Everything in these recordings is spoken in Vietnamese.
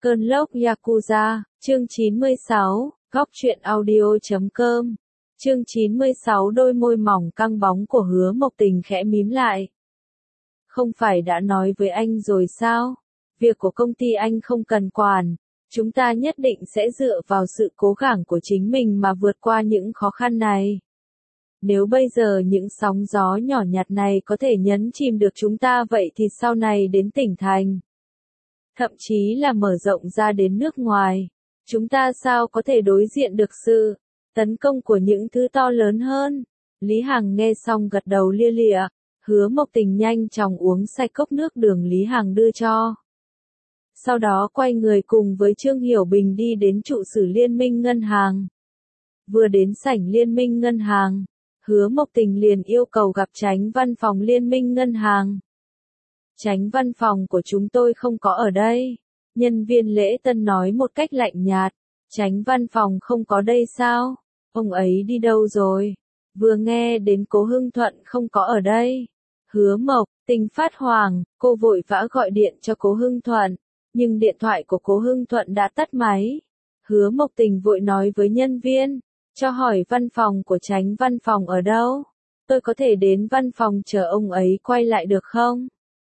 Cơn lốc Yakuza, chương 96, góc truyện audio.com. Chương 96 đôi môi mỏng căng bóng của Hứa Mộc Tình khẽ mím lại. Không phải đã nói với anh rồi sao? Việc của công ty anh không cần quản. Chúng ta nhất định sẽ dựa vào sự cố gắng của chính mình mà vượt qua những khó khăn này. Nếu bây giờ những sóng gió nhỏ nhặt này có thể nhấn chìm được chúng ta vậy thì sau này đến tỉnh thành, thậm chí là mở rộng ra đến nước ngoài, chúng ta sao có thể đối diện được sự tấn công của những thứ to lớn hơn? Lý Hằng nghe xong gật đầu lia lịa. Hứa Mộc Tình nhanh chóng uống sạch cốc nước đường Lý Hằng đưa cho. Sau đó quay người cùng với Trương Hiểu Bình đi đến trụ sở Liên minh Ngân hàng. Vừa đến sảnh Liên minh Ngân hàng, Hứa Mộc Tình liền yêu cầu gặp Chánh văn phòng Liên minh Ngân hàng. Chánh văn phòng của chúng tôi không có ở đây. Nhân viên lễ tân nói một cách lạnh nhạt. Chánh văn phòng không có đây sao? Ông ấy đi đâu rồi? Vừa nghe đến Cố Hưng Thuận không có ở đây. Hứa Mộc Tình phát hoảng, cô vội vã gọi điện cho Cố Hưng Thuận. Nhưng điện thoại của Cố Hưng Thuận đã tắt máy. Hứa Mộc Tình vội nói với nhân viên, cho hỏi văn phòng của Chánh văn phòng ở đâu? Tôi có thể đến văn phòng chờ ông ấy quay lại được không?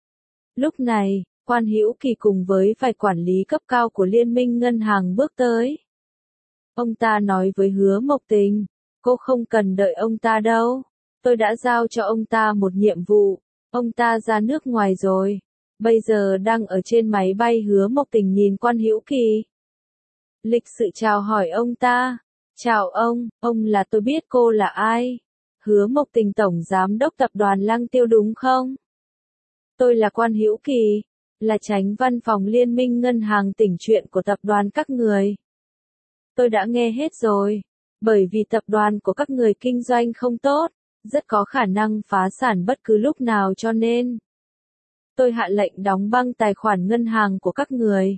Lúc này, Quan Hữu Kỳ cùng với vài quản lý cấp cao của Liên minh Ngân hàng bước tới. Ông ta nói với Hứa Mộc Tình, cô không cần đợi ông ta đâu. Tôi đã giao cho ông ta một nhiệm vụ. Ông ta ra nước ngoài rồi. Bây giờ đang ở trên máy bay. Hứa Mộc Tình nhìn Quan Hữu Kỳ. Lịch sự chào hỏi ông ta. Chào ông là tôi biết cô là ai. Hứa Mộc Tình tổng giám đốc tập đoàn Lăng Tiêu đúng không? Tôi là Quan Hữu Kỳ, là Chánh văn phòng Liên minh Ngân hàng tỉnh chuyện của tập đoàn các người. Tôi đã nghe hết rồi, bởi vì tập đoàn của các người kinh doanh không tốt, rất có khả năng phá sản bất cứ lúc nào cho nên tôi hạ lệnh đóng băng tài khoản ngân hàng của các người.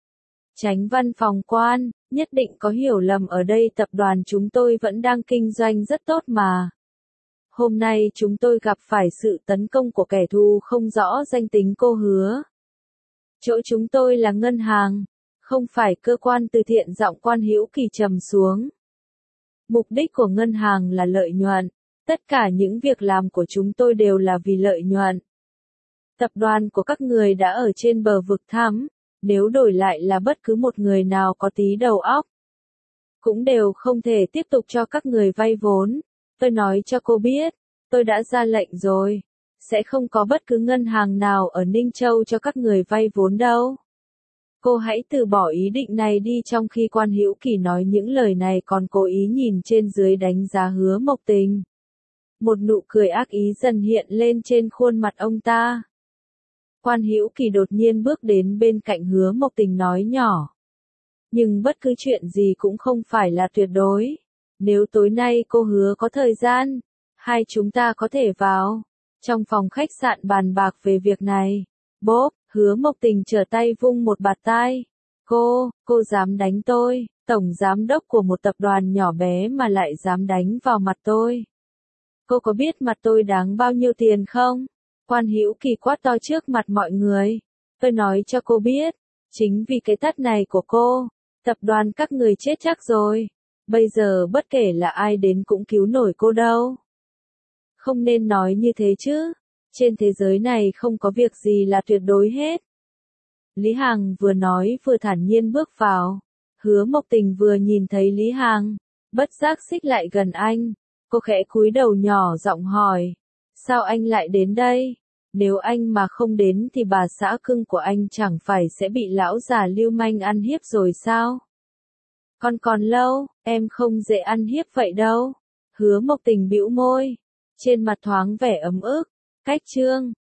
Chánh văn phòng Quan, nhất định có hiểu lầm ở đây, tập đoàn chúng tôi vẫn đang kinh doanh rất tốt mà. Hôm nay chúng tôi gặp phải sự tấn công của kẻ thù không rõ danh tính. Cô Hứa. Chỗ chúng tôi là ngân hàng, không phải cơ quan từ thiện. Giọng Quan Hữu Kỳ trầm xuống. Mục đích của ngân hàng là lợi nhuận. Tất cả những việc làm của chúng tôi đều là vì lợi nhuận. Tập đoàn của các người đã ở trên bờ vực thẳm, nếu đổi lại là bất cứ một người nào có tí đầu óc, cũng đều không thể tiếp tục cho các người vay vốn. Tôi nói cho cô biết, tôi đã ra lệnh rồi, sẽ không có bất cứ ngân hàng nào ở Ninh Châu cho các người vay vốn đâu. Cô hãy từ bỏ ý định này đi. Trong khi Quan Hữu Kỳ nói những lời này còn cố ý nhìn trên dưới đánh giá Hứa Mộc Tình. Một nụ cười ác ý dần hiện lên trên khuôn mặt ông ta. Quan Hữu Kỳ đột nhiên bước đến bên cạnh Hứa Mộc Tình nói nhỏ. Nhưng bất cứ chuyện gì cũng không phải là tuyệt đối. Nếu tối nay cô Hứa có thời gian, hai chúng ta có thể vào trong phòng khách sạn bàn bạc về việc này. Bốp, Hứa Mộc Tình trở tay vung một bạt tai. Cô dám đánh tôi, tổng giám đốc của một tập đoàn nhỏ bé mà lại dám đánh vào mặt tôi. Cô có biết mặt tôi đáng bao nhiêu tiền không? Quan Hữu Kỳ quát to trước mặt mọi người. Tôi nói cho cô biết, chính vì cái tát này của cô, tập đoàn các người chết chắc rồi. Bây giờ bất kể là ai đến cũng cứu nổi cô đâu. Không nên nói như thế chứ. Trên thế giới này không có việc gì là tuyệt đối hết. Lý Hằng vừa nói vừa thản nhiên bước vào. Hứa Mộc Tình vừa nhìn thấy Lý Hằng, bất giác xích lại gần anh. Cô khẽ cúi đầu nhỏ giọng hỏi. Sao anh lại đến đây? Nếu anh mà không đến thì bà xã cưng của anh chẳng phải sẽ bị lão già lưu manh ăn hiếp rồi sao? Còn lâu, em không dễ ăn hiếp vậy đâu. Hứa Mộc Tình bĩu môi, trên mặt thoáng vẻ ấm ức. Cách chương